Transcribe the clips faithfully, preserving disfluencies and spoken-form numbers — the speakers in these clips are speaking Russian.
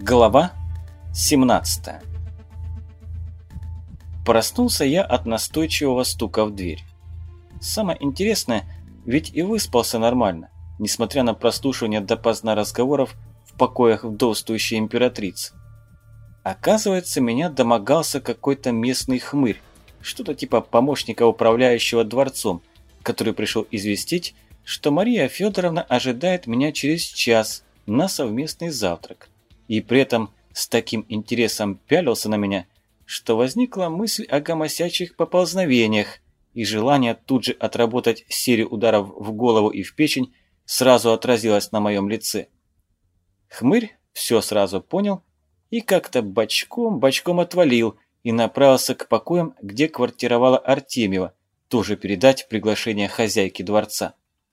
Глава семнадцатая. Проснулся я от настойчивого стука в дверь. Самое интересное, ведь и выспался нормально, несмотря на прослушивание допоздна разговоров в покоях вдовствующей императрицы. Оказывается, меня домогался какой-то местный хмырь, что-то типа помощника управляющего дворцом, который пришел известить, что Мария Федоровна ожидает меня через час на совместный завтрак. И при этом с таким интересом пялился на меня, что возникла мысль о гомосячих поползновениях, и желание тут же отработать серию ударов в голову и в печень сразу отразилось на моем лице. Хмырь все сразу понял и как-то бочком-бочком отвалил и направился к покоям, где квартировала Артемьева, тоже передать приглашение хозяйки дворца.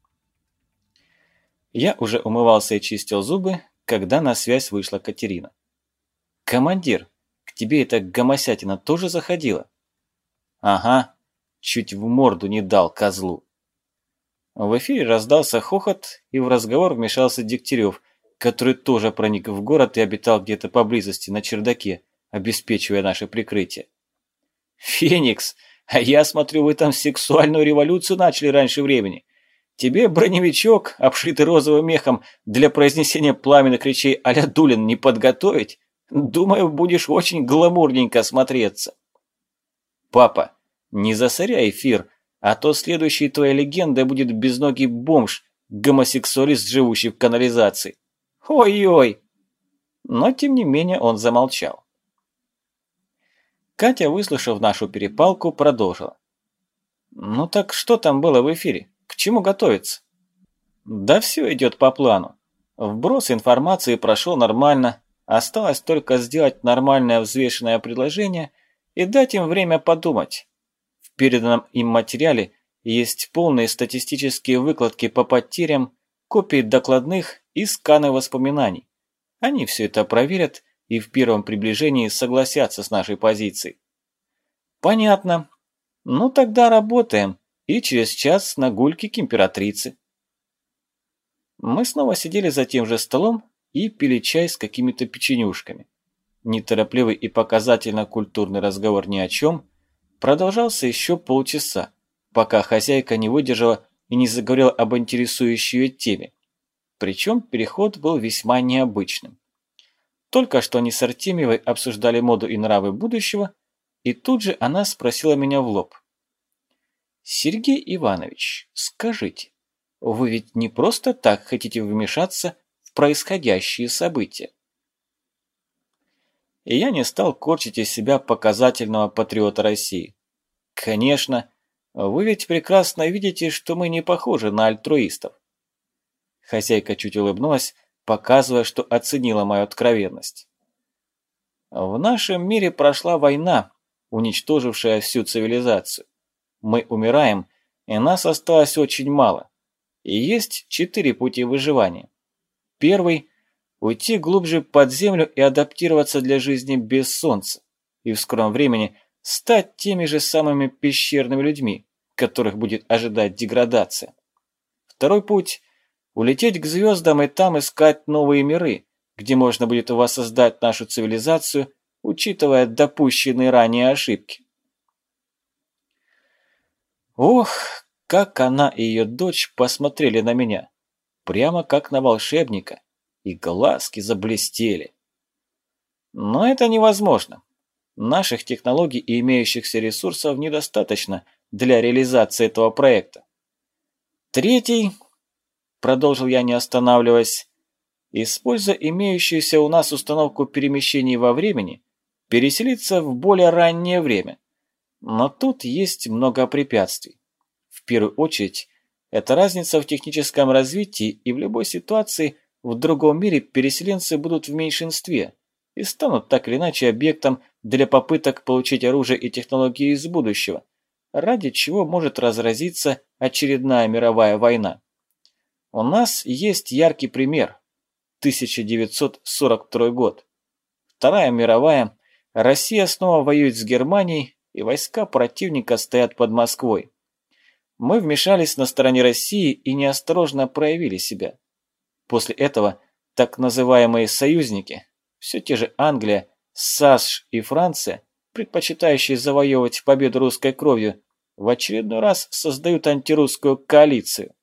Я уже умывался и чистил зубы, когда на связь вышла Катерина. «Командир, к тебе эта гомосятина тоже заходила?» «Ага, чуть в морду не дал козлу». В эфире раздался хохот, и в разговор вмешался Дегтярев, который тоже проник в город и обитал где-то поблизости на чердаке, обеспечивая наше прикрытие. «Феникс, а я смотрю, вы там сексуальную революцию начали раньше времени. Тебе броневичок, обшитый розовым мехом, для произнесения пламенных речей а-ля Дулин не подготовить? Думаю, будешь очень гламурненько смотреться». «Папа, не засоряй эфир, а то следующей твоей легендой будет безногий бомж, гомосексуалист, живущий в канализации». «Ой-ой!» Но, тем не менее, он замолчал. Катя, выслушав нашу перепалку, продолжила. «Ну так что там было в эфире? К чему готовиться?» «Да все идет по плану. Вброс информации прошел нормально. Осталось только сделать нормальное взвешенное предложение и дать им время подумать. В переданном им материале есть полные статистические выкладки по потерям, копии докладных и сканы воспоминаний. Они все это проверят и в первом приближении согласятся с нашей позицией». «Понятно. Ну тогда работаем. И через час на гульке к императрице». Мы снова сидели за тем же столом и пили чай с какими-то печенюшками. Неторопливый и показательно культурный разговор ни о чем продолжался еще полчаса, пока хозяйка не выдержала и не заговорила об интересующей ее теме. Причем переход был весьма необычным. Только что они с Артемьевой обсуждали моду и нравы будущего, и тут же она спросила меня в лоб. «Сергей Иванович, скажите, вы ведь не просто так хотите вмешаться в происходящие события?» И я не стал корчить из себя показательного патриота России. «Конечно, вы ведь прекрасно видите, что мы не похожи на альтруистов». Хозяйка чуть улыбнулась, показывая, что оценила мою откровенность. «В нашем мире прошла война, уничтожившая всю цивилизацию. Мы умираем, и нас осталось очень мало. И есть четыре пути выживания. Первый – уйти глубже под землю и адаптироваться для жизни без солнца, и в скором времени стать теми же самыми пещерными людьми, которых будет ожидать деградация. Второй путь – улететь к звездам и там искать новые миры, где можно будет воссоздать нашу цивилизацию, учитывая допущенные ранее ошибки». Ох, как она и ее дочь посмотрели на меня, прямо как на волшебника, и глазки заблестели. Но это невозможно. Наших технологий и имеющихся ресурсов недостаточно для реализации этого проекта. Третий, продолжил я, не останавливаясь, используя имеющуюся у нас установку перемещений во времени, переселиться в более раннее время. Но тут есть много препятствий. В первую очередь, это разница в техническом развитии, и в любой ситуации в другом мире переселенцы будут в меньшинстве и станут так или иначе объектом для попыток получить оружие и технологии из будущего, ради чего может разразиться очередная мировая война. У нас есть яркий пример. тысяча девятьсот сорок второй год. Вторая мировая. Россия снова воюет с Германией, и войска противника стоят под Москвой. Мы вмешались на стороне России и неосторожно проявили себя. После этого так называемые союзники, все те же Англия, САСШ и Франция, предпочитающие завоевывать победу русской кровью, в очередной раз создают антирусскую коалицию.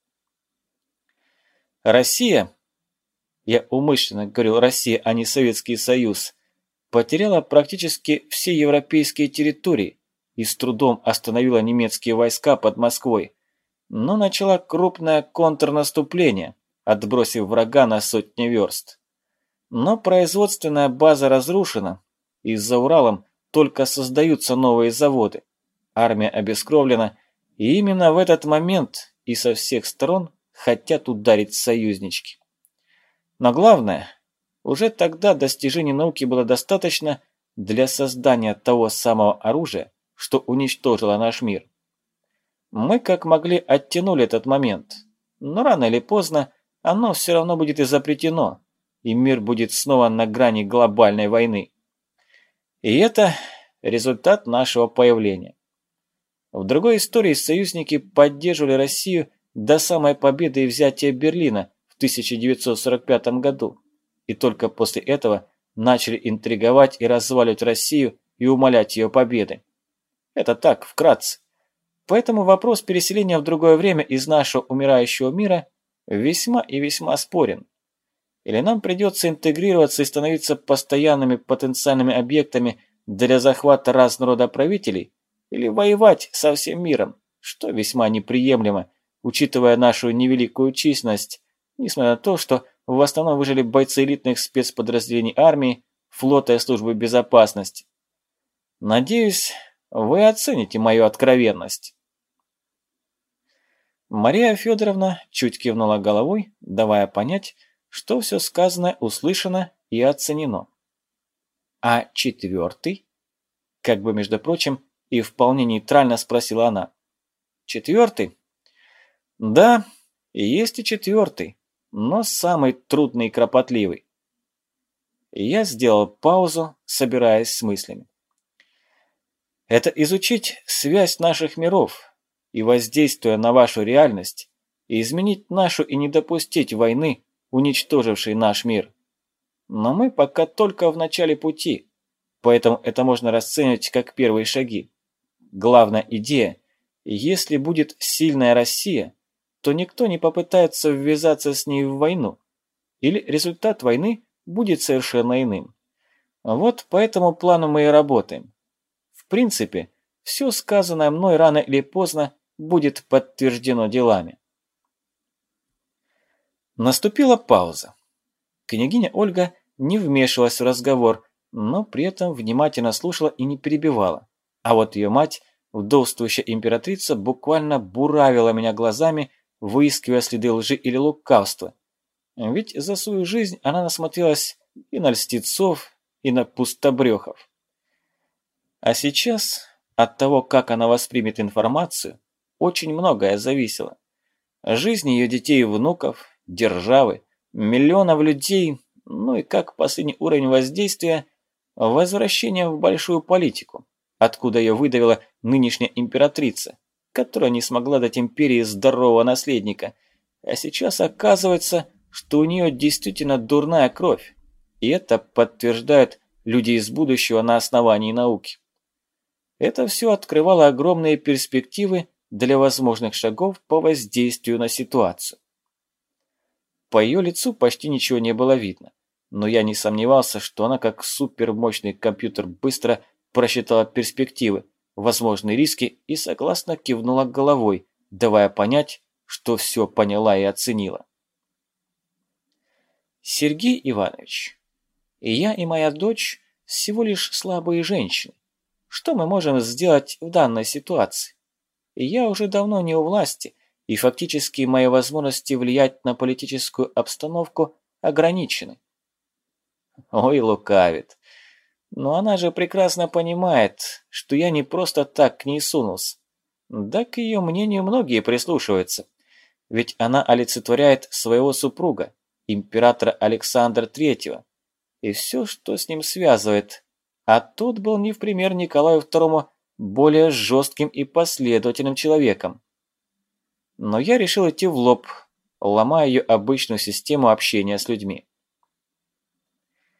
Россия, я умышленно говорил Россия, а не Советский Союз, потеряла практически все европейские территории и с трудом остановила немецкие войска под Москвой, но начала крупное контрнаступление, отбросив врага на сотни верст. Но производственная база разрушена, и за Уралом только создаются новые заводы. Армия обескровлена, и именно в этот момент и со всех сторон хотят ударить союзнички. Но главное, уже тогда достижений науки было достаточно для создания того самого оружия, что уничтожило наш мир. Мы как могли оттянули этот момент, но рано или поздно оно все равно будет изобретено, и мир будет снова на грани глобальной войны. И это результат нашего появления. В другой истории союзники поддерживали Россию до самой победы и взятия Берлина в тысяча девятьсот сорок пятом году, и только после этого начали интриговать и разваливать Россию и умалять ее победы. Это так, вкратце. Поэтому вопрос переселения в другое время из нашего умирающего мира весьма и весьма спорен. Или нам придется интегрироваться и становиться постоянными потенциальными объектами для захвата разного рода правителей, или воевать со всем миром, что весьма неприемлемо, учитывая нашу невеликую численность, несмотря на то, что в основном выжили бойцы элитных спецподразделений армии, флота и службы безопасности. Надеюсь, вы оцените мою откровенность. Мария Федоровна чуть кивнула головой, давая понять, что все сказанное услышано и оценено. А четвертый? Как бы, между прочим, и вполне нейтрально спросила она. Четвертый? Да, есть и четвертый, но самый трудный и кропотливый. Я сделал паузу, собираясь с мыслями. Это изучить связь наших миров и, воздействуя на вашу реальность, изменить нашу и не допустить войны, уничтожившей наш мир. Но мы пока только в начале пути, поэтому это можно расценивать как первые шаги. Главная идея – если будет сильная Россия, то никто не попытается ввязаться с ней в войну, или результат войны будет совершенно иным. Вот по этому плану мы и работаем. В принципе, все сказанное мной рано или поздно будет подтверждено делами. Наступила пауза. Княгиня Ольга не вмешивалась в разговор, но при этом внимательно слушала и не перебивала. А вот ее мать, вдовствующая императрица, буквально буравила меня глазами, выискивая следы лжи или лукавства. Ведь за свою жизнь она насмотрелась и на льстецов, и на пустобрехов. А сейчас от того, как она воспримет информацию, очень многое зависело. Жизни ее детей и внуков, державы, миллионов людей, ну и как последний уровень воздействия – возвращение в большую политику, откуда ее выдавила нынешняя императрица, которая не смогла дать империи здорового наследника, а сейчас оказывается, что у нее действительно дурная кровь, и это подтверждают люди из будущего на основании науки. Это все открывало огромные перспективы для возможных шагов по воздействию на ситуацию. По ее лицу почти ничего не было видно, но я не сомневался, что она как супермощный компьютер быстро просчитала перспективы, возможные риски и согласно кивнула головой, давая понять, что все поняла и оценила. Сергей Иванович, и я, и моя дочь всего лишь слабые женщины. Что мы можем сделать в данной ситуации? И я уже давно не у власти, и фактически мои возможности влиять на политическую обстановку ограничены. Ой, лукавит. Но она же прекрасно понимает, что я не просто так к ней сунулся. Да к ее мнению многие прислушиваются. Ведь она олицетворяет своего супруга, императора Александра Третьего, и все, что с ним связывает. А тот был не в пример Николаю Второму более жестким и последовательным человеком. Но я решил идти в лоб, ломая ее обычную систему общения с людьми.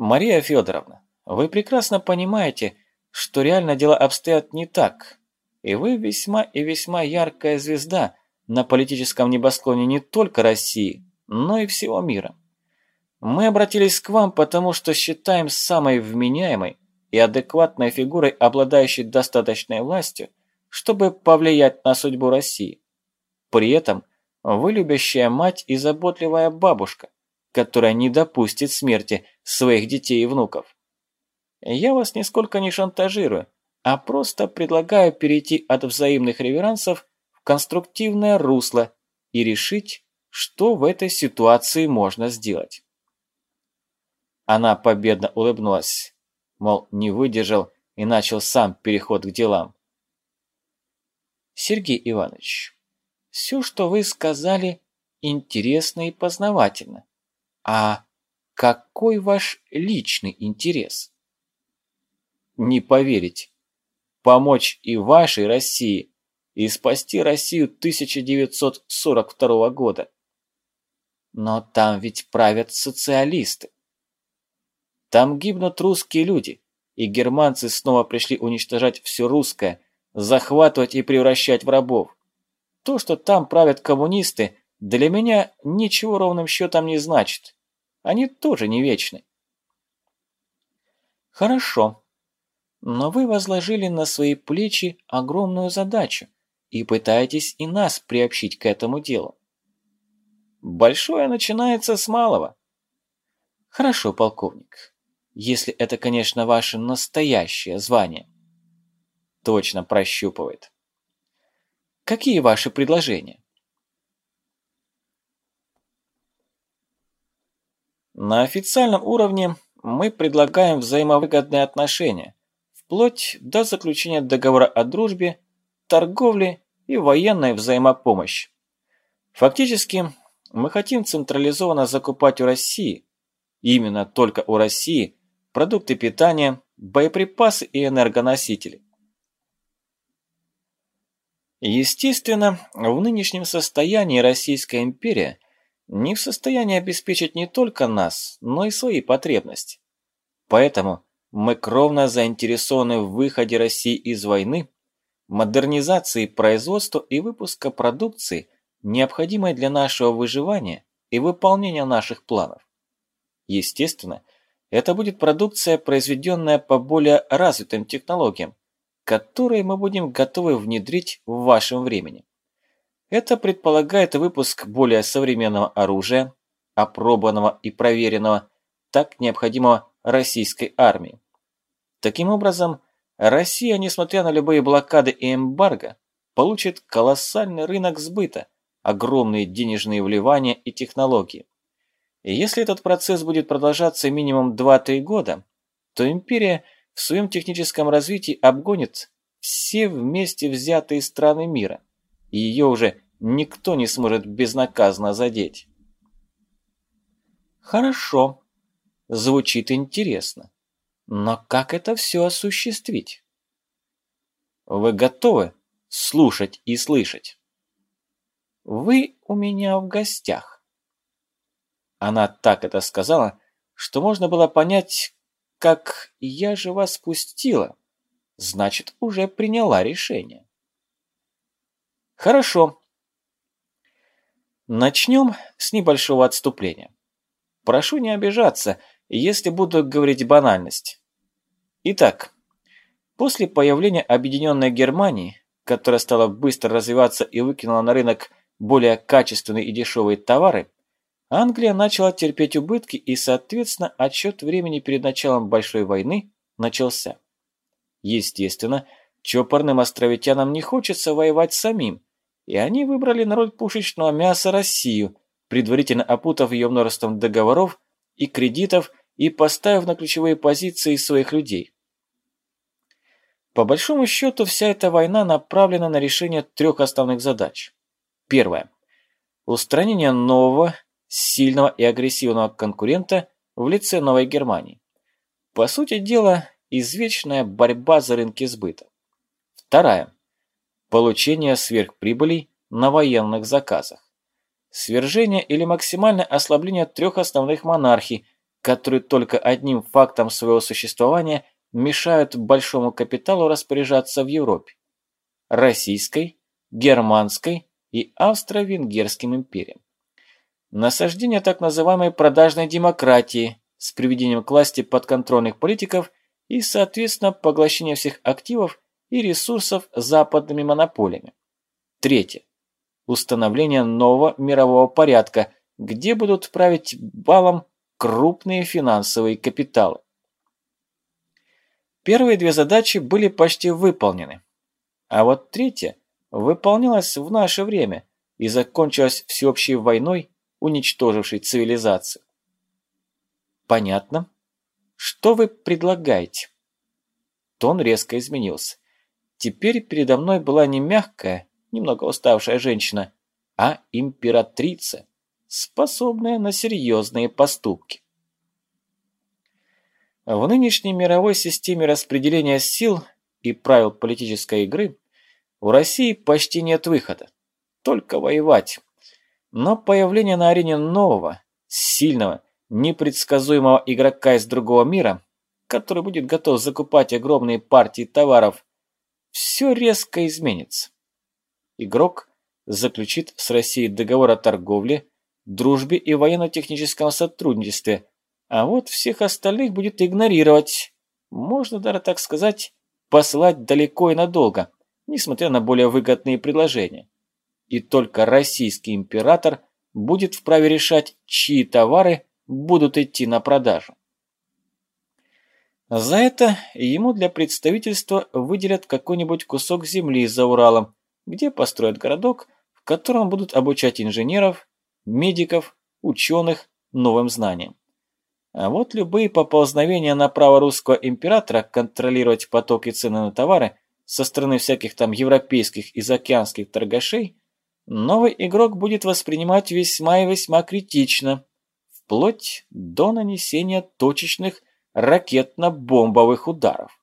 Мария Федоровна, вы прекрасно понимаете, что реально дела обстоят не так, и вы весьма и весьма яркая звезда на политическом небосклоне не только России, но и всего мира. Мы обратились к вам, потому что считаем самой вменяемой и адекватной фигурой, обладающей достаточной властью, чтобы повлиять на судьбу России. При этом вы любящая мать и заботливая бабушка, которая не допустит смерти своих детей и внуков. Я вас нисколько не шантажирую, а просто предлагаю перейти от взаимных реверансов в конструктивное русло и решить, что в этой ситуации можно сделать. Она победно улыбнулась, мол, не выдержал и начал сам переход к делам. Сергей Иванович, все, что вы сказали, интересно и познавательно. А какой ваш личный интерес? Не поверите. Помочь и вашей России, и спасти Россию тысяча девятьсот сорок второго года. Но там ведь правят социалисты. Там гибнут русские люди, и германцы снова пришли уничтожать все русское, захватывать и превращать в рабов. То, что там правят коммунисты, для меня ничего ровным счетом не значит. Они тоже не вечны. Хорошо. Но вы возложили на свои плечи огромную задачу и пытаетесь и нас приобщить к этому делу. Большое начинается с малого. Хорошо, полковник. Если это, конечно, ваше настоящее звание. Точно прощупывает. Какие ваши предложения? На официальном уровне мы предлагаем взаимовыгодные отношения, вплоть до заключения договора о дружбе, торговле и военной взаимопомощи. Фактически, мы хотим централизованно закупать у России, именно только у России, продукты питания, боеприпасы и энергоносители. Естественно, в нынешнем состоянии Российская империя не в состоянии обеспечить не только нас, но и свои потребности. Поэтому мы кровно заинтересованы в выходе России из войны, модернизации производства и выпуска продукции, необходимой для нашего выживания и выполнения наших планов. Естественно, это будет продукция, произведенная по более развитым технологиям, которые мы будем готовы внедрить в вашем времени. Это предполагает выпуск более современного оружия, опробованного и проверенного, так необходимого российской армии. Таким образом, Россия, несмотря на любые блокады и эмбарго, получит колоссальный рынок сбыта, огромные денежные вливания и технологии. И если этот процесс будет продолжаться минимум два-три года, то империя в своем техническом развитии обгонит все вместе взятые страны мира, и ее уже никто не сможет безнаказанно задеть. Хорошо, звучит интересно, но как это все осуществить? Вы готовы слушать и слышать? Вы у меня в гостях. Она так это сказала, что можно было понять, как я же вас пустила, значит, уже приняла решение. Хорошо. Начнем с небольшого отступления. Прошу не обижаться, если буду говорить банальность. Итак, после появления Объединенной Германии, которая стала быстро развиваться и выкинула на рынок более качественные и дешевые товары, Англия начала терпеть убытки и, соответственно, отсчет времени перед началом Большой войны начался. Естественно, чопорным островитянам не хочется воевать самим, и они выбрали на роль пушечного мяса Россию, предварительно опутав ее множеством договоров и кредитов и поставив на ключевые позиции своих людей. По большому счету, вся эта война направлена на решение трех основных задач. Первое. Устранение нового, сильного и агрессивного конкурента в лице Новой Германии. По сути дела, извечная борьба за рынки сбыта. Вторая. Получение сверхприбылей на военных заказах. Свержение или максимальное ослабление трех основных монархий, которые только одним фактом своего существования мешают большому капиталу распоряжаться в Европе: российской, германской и австро-венгерским империям. Насаждение так называемой продажной демократии с приведением к власти подконтрольных политиков и, соответственно, поглощение всех активов и ресурсов западными монополиями. Третье. Установление нового мирового порядка, где будут править балом крупные финансовые капиталы. Первые две задачи были почти выполнены. А вот третья выполнялась в наше время и закончилась всеобщей войной, уничтожившей цивилизацию. Понятно? Что вы предлагаете? Тон резко изменился. Теперь передо мной была не мягкая, немного уставшая женщина, а императрица, способная на серьезные поступки. В нынешней мировой системе распределения сил и правил политической игры у России почти нет выхода, только воевать. Но появление на арене нового, сильного, непредсказуемого игрока из другого мира, который будет готов закупать огромные партии товаров, все резко изменится. Игрок заключит с Россией договор о торговле, дружбе и военно-техническом сотрудничестве, а вот всех остальных будет игнорировать, можно даже так сказать, послать далеко и надолго, несмотря на более выгодные предложения. И только российский император будет вправе решать, чьи товары будут идти на продажу. За это ему для представительства выделят какой-нибудь кусок земли за Уралом, где построят городок, в котором будут обучать инженеров, медиков, ученых новым знаниям. А вот любые поползновения на право русского императора контролировать потоки цены на товары со стороны всяких там европейских и заокеанских торгашей новый игрок будет воспринимать весьма и весьма критично, вплоть до нанесения точечных ракетно-бомбовых ударов.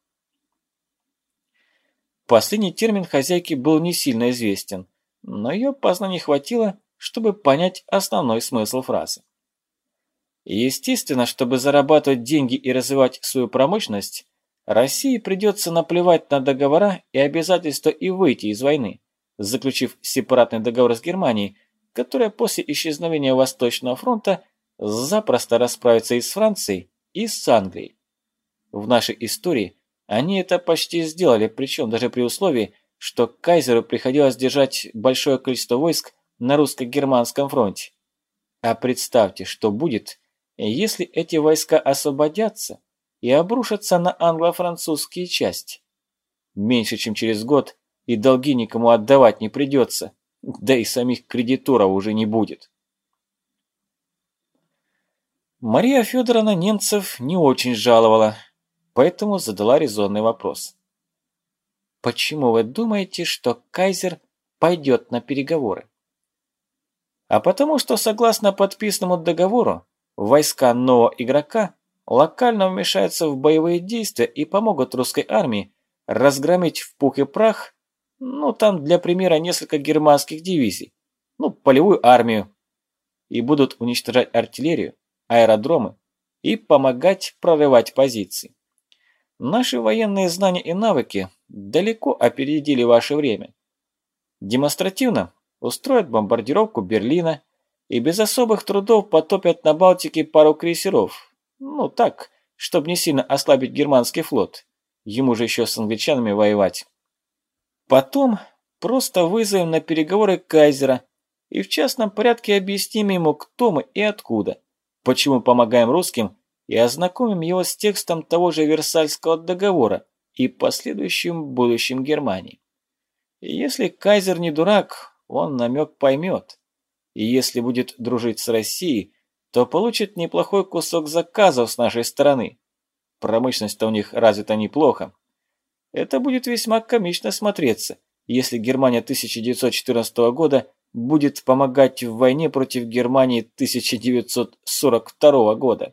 Последний термин хозяйки был не сильно известен, но ее познаний хватило, чтобы понять основной смысл фразы. Естественно, чтобы зарабатывать деньги и развивать свою промышленность, России придется наплевать на договора и обязательства и выйти из войны, заключив сепаратный договор с Германией, которая после исчезновения Восточного фронта запросто расправится и с Францией, и с Англией. В нашей истории они это почти сделали, причем даже при условии, что кайзеру приходилось держать большое количество войск на русско-германском фронте. А представьте, что будет, если эти войска освободятся и обрушатся на англо-французские части. Меньше чем через год и долги никому отдавать не придется, да и самих кредиторов уже не будет. Мария Федоровна немцев не очень жаловала, поэтому задала резонный вопрос. Почему вы думаете, что кайзер пойдет на переговоры? А потому что, согласно подписанному договору, войска нового игрока локально вмешаются в боевые действия и помогут русской армии разгромить в пух и прах, ну там для примера несколько германских дивизий, ну полевую армию, и будут уничтожать артиллерию, аэродромы и помогать прорывать позиции. Наши военные знания и навыки далеко опередили ваше время. Демонстративно устроят бомбардировку Берлина и без особых трудов потопят на Балтике пару крейсеров. Ну так, чтобы не сильно ослабить германский флот. Ему же еще с англичанами воевать. Потом просто вызовем на переговоры кайзера и в частном порядке объясним ему, кто мы и откуда, почему помогаем русским, и ознакомим его с текстом того же Версальского договора и последующим будущим Германии. И если кайзер не дурак, он намек поймет. И если будет дружить с Россией, то получит неплохой кусок заказов с нашей стороны. Промышленность-то у них развита неплохо. Это будет весьма комично смотреться, если Германия тысяча девятьсот четырнадцатого года будет помогать в войне против Германии тысяча девятьсот сорок второго года.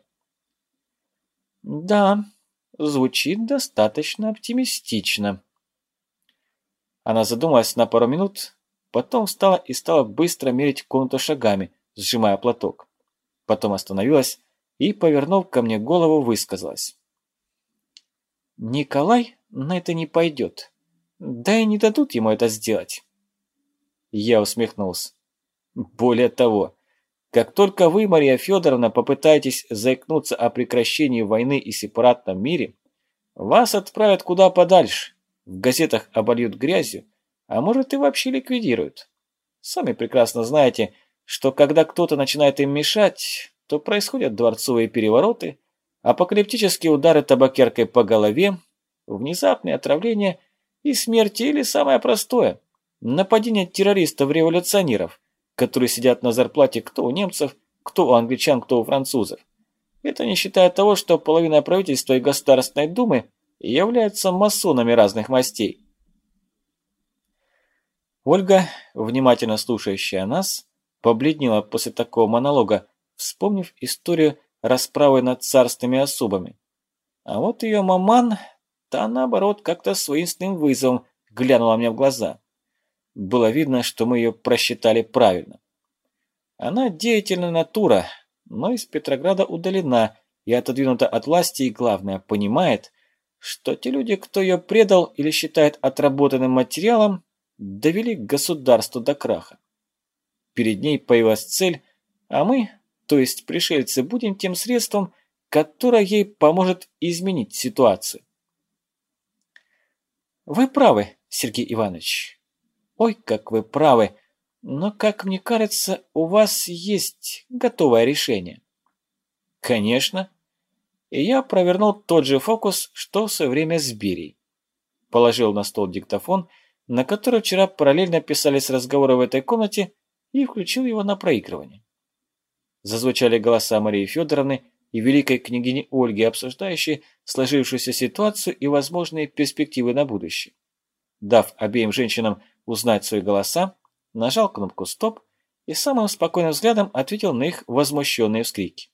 Да, звучит достаточно оптимистично. Она задумалась на пару минут, потом встала и стала быстро мерить комнату шагами, сжимая платок. Потом остановилась, и, повернув ко мне голову, высказалась. «Николай на это не пойдет. Да и не дадут ему это сделать». Я усмехнулся. «Более того, как только вы, Мария Федоровна, попытаетесь заикнуться о прекращении войны и сепаратном мире, вас отправят куда подальше, в газетах обольют грязью, а может и вообще ликвидируют. Сами прекрасно знаете, что когда кто-то начинает им мешать, то происходят дворцовые перевороты, апокалиптические удары табакеркой по голове, внезапные отравления и смерти, или самое простое – нападение террористов-революционеров, которые сидят на зарплате кто у немцев, кто у англичан, кто у французов. Это не считая того, что половина правительства и Государственной Думы являются масонами разных мастей. Ольга, внимательно слушающая нас, побледнела после такого монолога, вспомнив историю расправы над царственными особами. А вот ее маман, та наоборот как-то с воинственным вызовом глянула мне в глаза. Было видно, что мы ее просчитали правильно. Она деятельная натура, но из Петрограда удалена и отодвинута от власти, и, главное, понимает, что те люди, кто ее предал или считает отработанным материалом, довели государство до краха. Перед ней появилась цель, а мы, то есть пришельцы, будем тем средством, которое ей поможет изменить ситуацию. Вы правы, Сергей Иванович. Ой, как вы правы. Но, как мне кажется, у вас есть готовое решение. Конечно. И я провернул тот же фокус, что в свое время с Берией. Положил на стол диктофон, на который вчера параллельно писались разговоры в этой комнате, и включил его на проигрывание. Зазвучали голоса Марии Федоровны и великой княгини Ольги, обсуждающие сложившуюся ситуацию и возможные перспективы на будущее. Дав обеим женщинам узнать свои голоса, нажал кнопку «Стоп» и самым спокойным взглядом ответил на их возмущенные вскрики.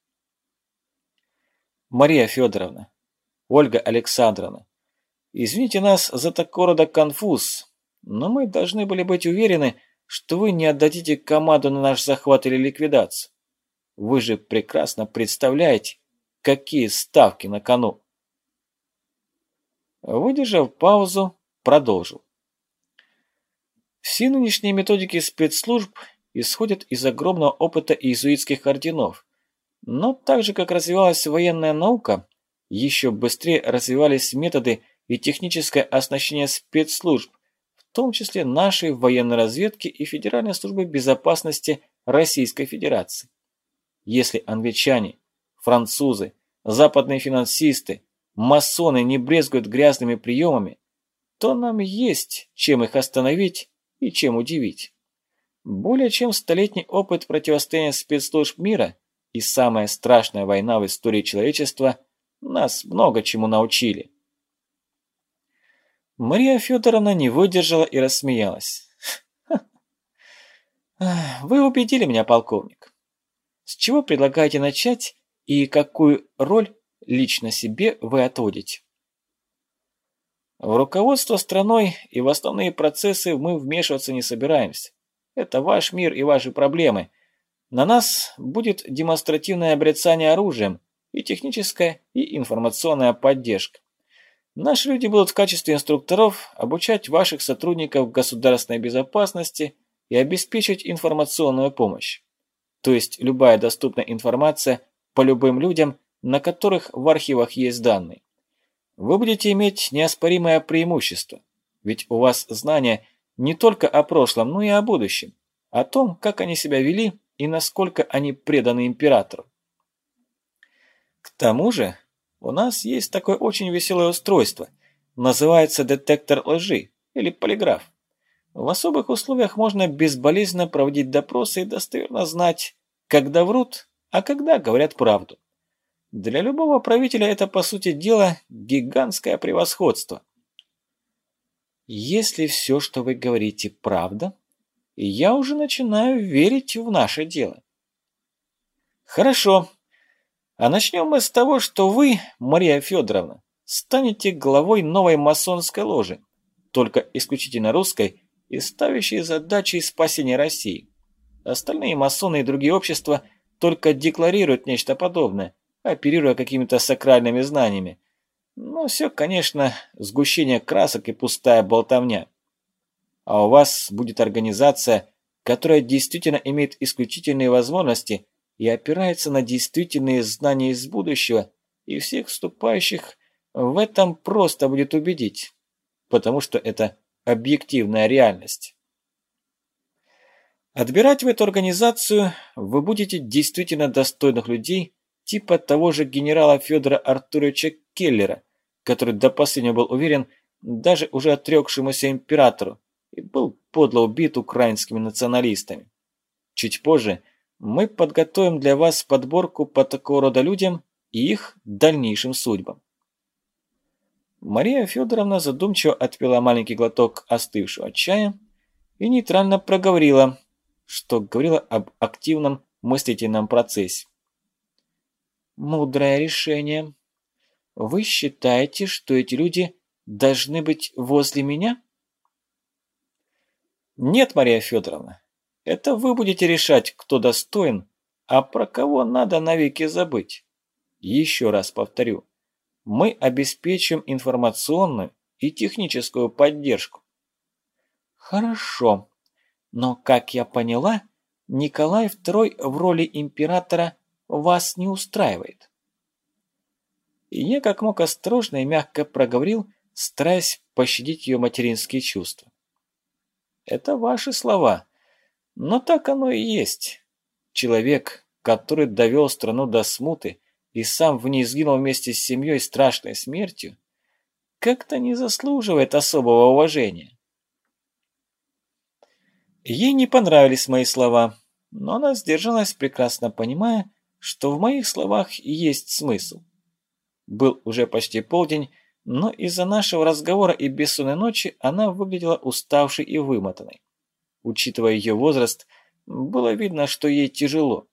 Мария Федоровна, Ольга Александровна, извините нас за такого рода конфуз, но мы должны были быть уверены, что вы не отдадите команду на наш захват или ликвидацию. Вы же прекрасно представляете, какие ставки на кону. Выдержав паузу, продолжил. Все нынешние методики спецслужб исходят из огромного опыта иезуитских орденов, но так же, как развивалась военная наука, еще быстрее развивались методы и техническое оснащение спецслужб, в том числе нашей военной разведки и Федеральной службы безопасности Российской Федерации. Если англичане, французы, западные финансисты, масоны не брезгуют грязными приемами, то нам есть чем их остановить и чем удивить. Более чем столетний опыт противостояния спецслужб мира и самая страшная война в истории человечества нас много чему научили. Мария Федоровна не выдержала и рассмеялась. Вы убедили меня, полковник. С чего предлагаете начать и какую роль лично себе вы отводите? В руководство страной и в основные процессы мы вмешиваться не собираемся. Это ваш мир и ваши проблемы. На нас будет демонстративное обрицание оружием и техническая и информационная поддержка. Наши люди будут в качестве инструкторов обучать ваших сотрудников государственной безопасности и обеспечить информационную помощь. То есть любая доступная информация по любым людям, на которых в архивах есть данные. Вы будете иметь неоспоримое преимущество, ведь у вас знания не только о прошлом, но и о будущем, о том, как они себя вели и насколько они преданы императору. К тому же у нас есть такое очень веселое устройство, называется детектор лжи или полиграф. В особых условиях можно безболезненно проводить допросы и достоверно знать, когда врут, а когда говорят правду. Для любого правителя это, по сути дела, гигантское превосходство. Если все, что вы говорите, правда, я уже начинаю верить в наше дело. Хорошо. А начнем мы с того, что вы, Мария Федоровна, станете главой новой масонской ложи, только исключительно русской и ставящей задачей спасения России. Остальные масоны и другие общества только декларируют нечто подобное, оперируя какими-то сакральными знаниями. Но все, конечно, сгущение красок и пустая болтовня. А у вас будет организация, которая действительно имеет исключительные возможности и опирается на действительные знания из будущего, и всех вступающих в этом просто будет убедить, потому что это объективная реальность. Отбирать в эту организацию вы будете действительно достойных людей, типа того же генерала Федора Артуровича Келлера, который до последнего был уверен даже уже отрекшемуся императору и был подло убит украинскими националистами. Чуть позже мы подготовим для вас подборку по такого рода людям и их дальнейшим судьбам. Мария Федоровна задумчиво отпила маленький глоток остывшего чая и нейтрально проговорила, что говорила об активном мыслительном процессе. Мудрое решение. Вы считаете, что эти люди должны быть возле меня? Нет, Мария Федоровна. Это вы будете решать, кто достоин, а про кого надо навеки забыть. Еще раз повторю. Мы обеспечим информационную и техническую поддержку. Хорошо. Но, как я поняла, Николай второй в роли императора вас не устраивает. И я как мог осторожно и мягко проговорил, стараясь пощадить ее материнские чувства. Это ваши слова, но так оно и есть. Человек, который довел страну до смуты и сам в ней сгинул вместе с семьей страшной смертью, как-то не заслуживает особого уважения. Ей не понравились мои слова, но она сдержалась, прекрасно понимая, что в моих словах есть смысл. Был уже почти полдень, но из-за нашего разговора и бессонной ночи она выглядела уставшей и вымотанной. Учитывая ее возраст, было видно, что ей тяжело.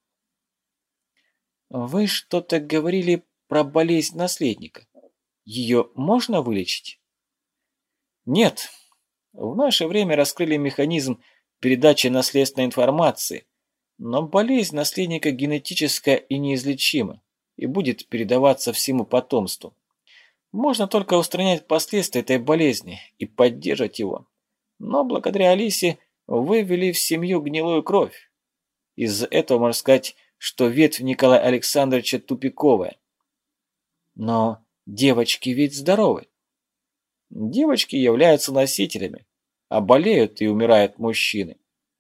«Вы что-то говорили про болезнь наследника. Ее можно вылечить?» «Нет. В наше время раскрыли механизм передачи наследственной информации, но болезнь наследника генетическая и неизлечима и будет передаваться всему потомству. Можно только устранять последствия этой болезни и поддерживать его. Но благодаря Алисе вы ввели в семью гнилую кровь. Из-за этого можно сказать, что ветвь Николая Александровича тупиковая. Но девочки ведь здоровы. Девочки являются носителями, а болеют и умирают мужчины.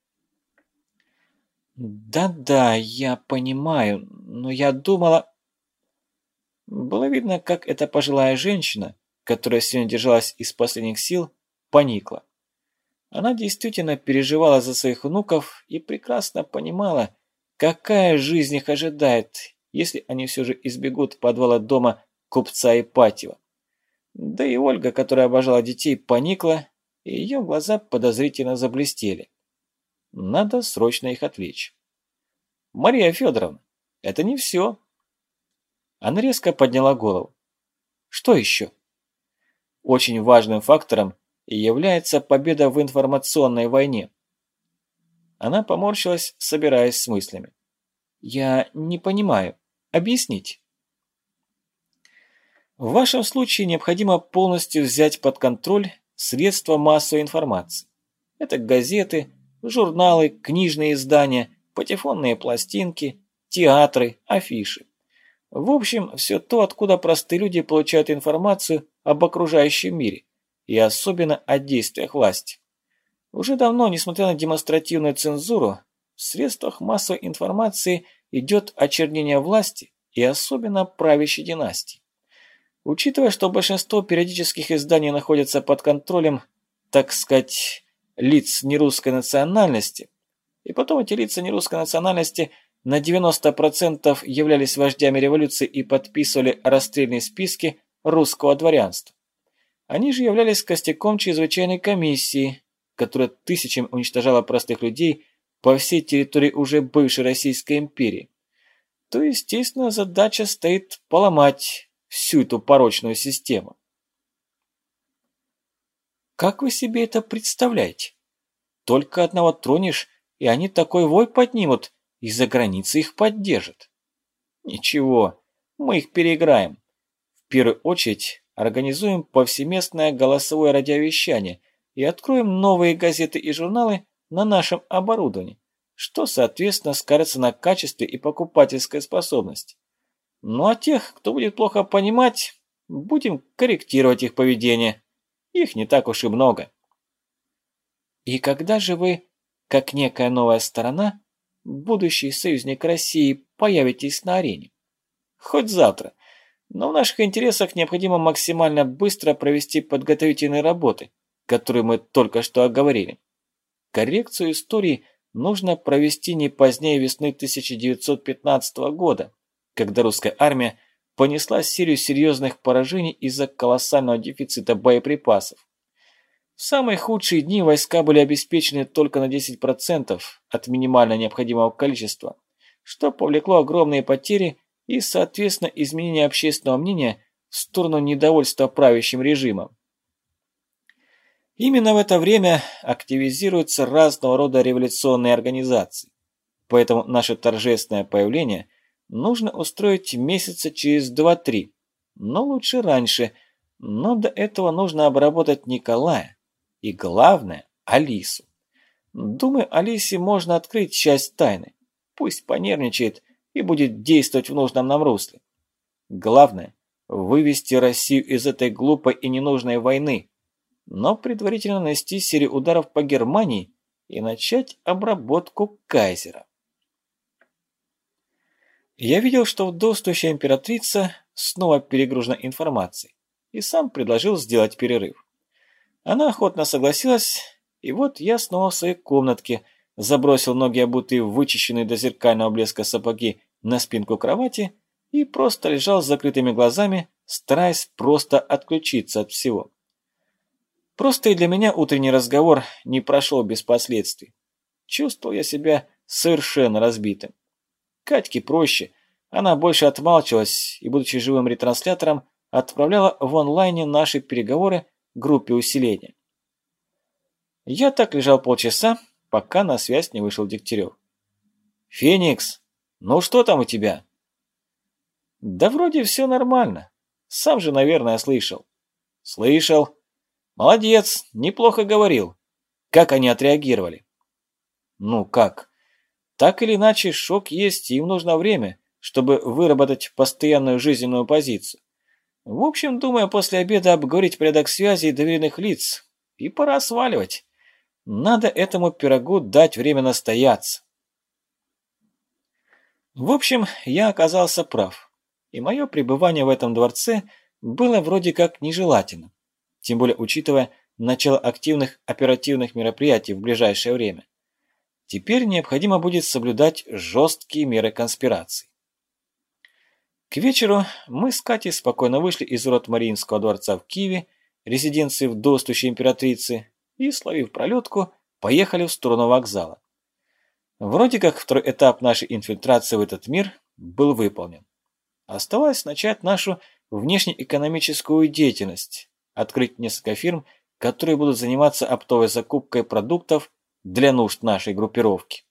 Да-да, я понимаю, но я думала... Было видно, как эта пожилая женщина, которая сегодня держалась из последних сил, поникла. Она действительно переживала за своих внуков и прекрасно понимала, какая жизнь их ожидает, если они все же избегут подвала дома купца Ипатьева. Да и Ольга, которая обожала детей, поникла, и ее глаза подозрительно заблестели. Надо срочно их отвлечь. «Мария Федоровна, это не все». Она резко подняла голову. «Что еще?» Очень важным фактором является победа в информационной войне. Она поморщилась, собираясь с мыслями. «Я не понимаю. Объясните». В вашем случае необходимо полностью взять под контроль средства массовой информации. Это газеты, журналы, книжные издания, патефонные пластинки, театры, афиши. В общем, все то, откуда простые люди получают информацию об окружающем мире и особенно о действиях власти. Уже давно, несмотря на демонстративную цензуру, в средствах массовой информации идет очернение власти и особенно правящей династии. Учитывая, что большинство периодических изданий находятся под контролем, так сказать, лиц нерусской национальности, и потом эти лица нерусской национальности на девяносто процентов являлись вождями революции и подписывали расстрельные списки русского дворянства. Они же являлись костяком чрезвычайной комиссии, которая тысячами уничтожала простых людей по всей территории уже бывшей Российской империи. То, естественно, задача стоит поломать всю эту порочную систему. Как вы себе это представляете? Только одного тронешь, и они такой вой поднимут, и за границей их поддержат. Ничего, мы их переиграем. В первую очередь организуем повсеместное голосовое радиовещание и откроем новые газеты и журналы на нашем оборудовании, что, соответственно, скажется на качестве и покупательской способности. Ну а тех, кто будет плохо понимать, будем корректировать их поведение. Их не так уж и много. И когда же вы, как некая новая сторона, будущий союзник России, появитесь на арене? Хоть завтра. Но в наших интересах необходимо максимально быстро провести подготовительные работы, которые мы только что оговорили. Коррекцию истории нужно провести не позднее весны тысяча девятьсот пятнадцатого года, когда русская армия понесла серию серьезных поражений из-за колоссального дефицита боеприпасов. В самые худшие дни войска были обеспечены только на десять процентов от минимально необходимого количества, что повлекло огромные потери и, соответственно, изменение общественного мнения в сторону недовольства правящим режимом. Именно в это время активизируются разного рода революционные организации, поэтому наше торжественное появление нужно устроить месяца через два-три, но лучше раньше, но до этого нужно обработать Николая и, главное, Алису. Думаю, Алисе можно открыть часть тайны, пусть понервничает и будет действовать в нужном нам русле. Главное – вывести Россию из этой глупой и ненужной войны, но предварительно нанести серию ударов по Германии и начать обработку кайзера. Я видел, что вдовствующая императрица снова перегружена информацией, и сам предложил сделать перерыв. Она охотно согласилась, и вот я снова в своей комнатке забросил ноги, обутые в вычищенные до зеркального блеска сапоги, на спинку кровати и просто лежал с закрытыми глазами, стараясь просто отключиться от всего. Просто и для меня утренний разговор не прошел без последствий. Чувствовал я себя совершенно разбитым. Катьке проще, она больше отмалчивалась и, будучи живым ретранслятором, отправляла в онлайне наши переговоры группе усиления. Я так лежал полчаса, пока на связь не вышел Дегтярев. «Феникс, ну что там у тебя?» «Да вроде все нормально. Сам же, наверное, слышал». «Слышал. Молодец, неплохо говорил. Как они отреагировали?» «Ну как? Так или иначе, шок есть, и им нужно время, чтобы выработать постоянную жизненную позицию. В общем, думаю, после обеда обговорить порядок связи и доверенных лиц. И пора сваливать. Надо этому пирогу дать время настояться». В общем, я оказался прав. И мое пребывание в этом дворце было вроде как нежелательно. Тем более, учитывая начало активных оперативных мероприятий в ближайшее время. Теперь необходимо будет соблюдать жесткие меры конспирации. К вечеру мы с Катей спокойно вышли из Урод-Мариинского дворца в Киеве, резиденции вдовствующей императрицы, и, словив пролетку, поехали в сторону вокзала. Вроде как второй этап нашей инфильтрации в этот мир был выполнен. Оставалось начать нашу внешнеэкономическую деятельность, открыть несколько фирм, которые будут заниматься оптовой закупкой продуктов для нужд нашей группировки.